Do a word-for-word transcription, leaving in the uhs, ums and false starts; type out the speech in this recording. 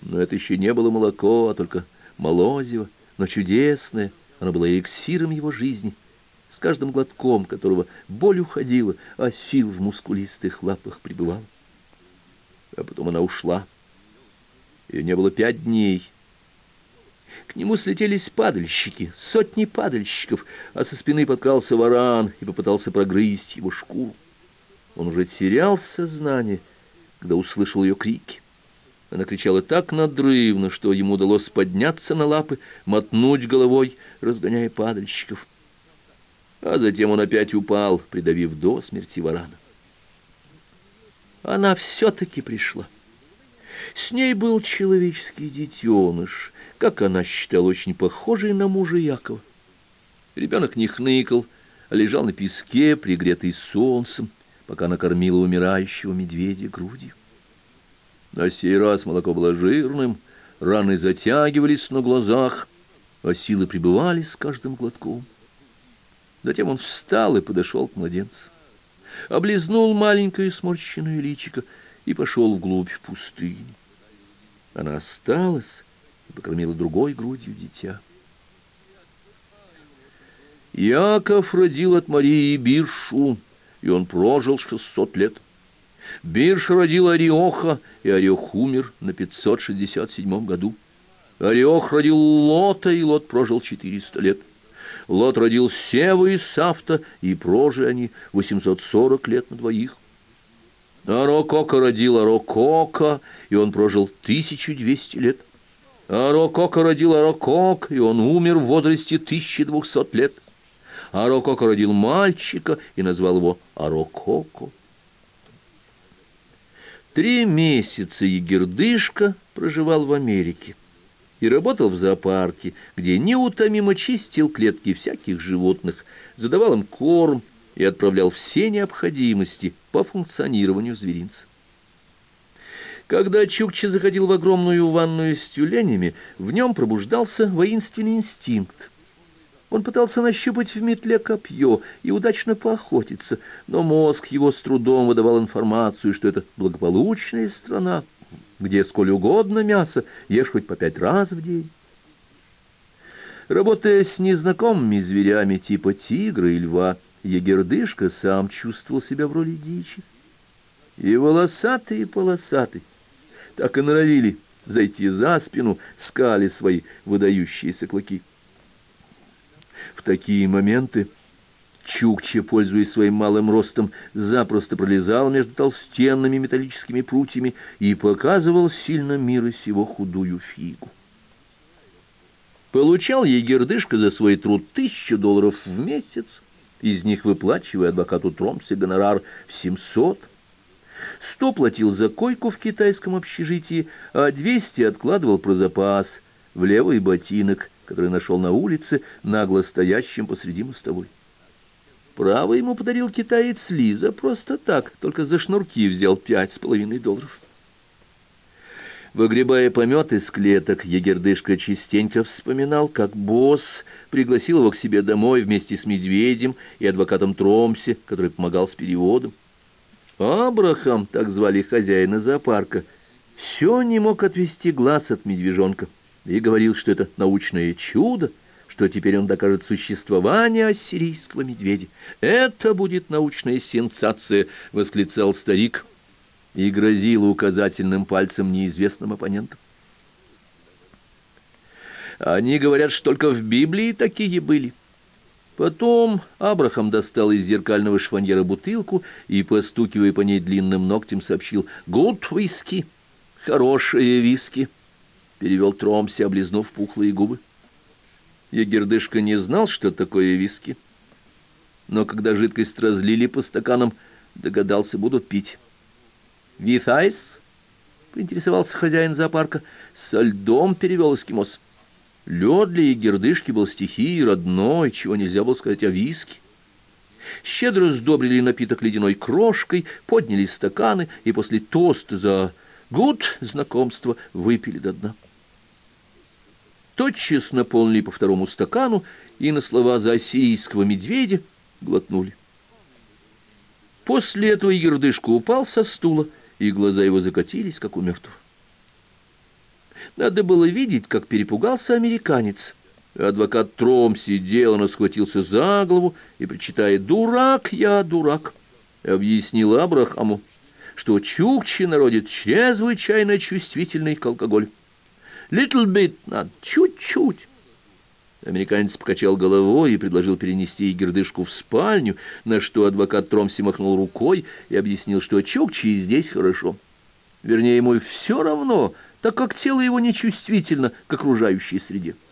Но это еще не было молоко, а только молозиво, но чудесное. Оно было эликсиром его жизни, с каждым глотком которого боль уходила, а сил в мускулистых лапах пребывала. А потом она ушла. Ее не было пять дней. К нему слетелись падальщики, сотни падальщиков, а со спины подкрался варан и попытался прогрызть его шкуру. Он уже терял сознание, когда услышал ее крики. Она кричала так надрывно, что ему удалось подняться на лапы, мотнуть головой, разгоняя падальщиков. А затем он опять упал, придавив до смерти варана. Она все-таки пришла. С ней был человеческий детеныш, как она считала, очень похожий на мужа Якова. Ребенок не хныкал, а лежал на песке, пригретый солнцем, пока она кормила умирающего медведя грудью. На сей раз молоко было жирным, раны затягивались на глазах, а силы прибывали с каждым глотком. Затем он встал и подошел к младенцу, облизнул маленькое сморщенное личико и пошел вглубь пустыни. Она осталась и покормила другой грудью дитя. Яков родил от Марии Биршу, и он прожил шестьсот лет. Бирша родил Ариоха, и Ариох умер на пятьсот шестьдесят седьмом году. Ариох родил Лота, и Лот прожил четыреста лет. Лот родил Сева и Сафта, и прожили они восемьсот сорок лет на двоих. Арокока родил Арокока, и он прожил тысячу двести лет. Арокока родил Арокок, и он умер в возрасте тысячи двухсот лет. Арокока родил мальчика и назвал его Арококо. Три месяца Егердышка проживал в Америке и работал в зоопарке, где неутомимо чистил клетки всяких животных, задавал им корм и отправлял все необходимости по функционированию зверинца. Когда Чукча заходил в огромную ванную с тюленями, в нем пробуждался воинственный инстинкт. Он пытался нащупать в метле копье и удачно поохотиться, но мозг его с трудом выдавал информацию, что это благополучная страна, где сколь угодно мясо, ешь хоть по пять раз в день. Работая с незнакомыми зверями типа тигра и льва, Егердышка сам чувствовал себя в роли дичи. И волосатый, и полосатый так и норовили зайти за спину, скали свои выдающиеся клыки. В такие моменты Чукча, пользуясь своим малым ростом, запросто пролезал между толстенными металлическими прутьями и показывал сильно мира сего худую фигу. Получал Егердышка за свой труд тысячу долларов в месяц, из них выплачивая адвокату Тромсе гонорар в семьсот. Сто платил за койку в китайском общежитии, а двести откладывал про запас в левый ботинок, который нашел на улице, нагло стоящим посреди мостовой. Правый ему подарил китаец Лиза просто так, только за шнурки взял пять с половиной долларов. Выгребая помет из клеток, Егердышка частенько вспоминал, как босс пригласил его к себе домой вместе с медведем и адвокатом Тромсе, который помогал с переводом. Абрахам, так звали хозяина зоопарка, все не мог отвести глаз от медвежонка и говорил, что это научное чудо, что теперь он докажет существование ассирийского медведя. «Это будет научная сенсация!» — восклицал старик и грозил указательным пальцем неизвестным оппонентам. Они говорят, что только в Библии такие были. Потом Абрахам достал из зеркального шифоньера бутылку и, постукивая по ней длинным ногтем, сообщил: «Гуд виски! Хорошие виски!» — перевел Тромси, облизнув пухлые губы. Егердышка не знал, что такое виски, но когда жидкость разлили по стаканам, догадался, будут пить. «With ice?» — поинтересовался хозяин зоопарка. «Со льдом», — перевел эскимос. Лед для Егердышки был стихией родной, чего нельзя было сказать о виске. Щедро сдобрили напиток ледяной крошкой, подняли стаканы и после тоста за гуд знакомства выпили до дна. Тотчас наполнили по второму стакану и на слова за ассирийского медведя глотнули. После этого Егердышка упал со стула, и глаза его закатились, как у мертвого. Надо было видеть, как перепугался американец. Адвокат Тромси деланно схватился за голову и, причитая «Дурак я, дурак», объяснил Абрахаму, что чукчи народит чрезвычайно чувствительный к алкоголю. «Little bit» надо, чуть-чуть. Американец покачал головой и предложил перенести гердышку в спальню, на что адвокат Тромси махнул рукой и объяснил, что чукчи здесь хорошо. Вернее, ему все равно, так как тело его нечувствительно к окружающей среде.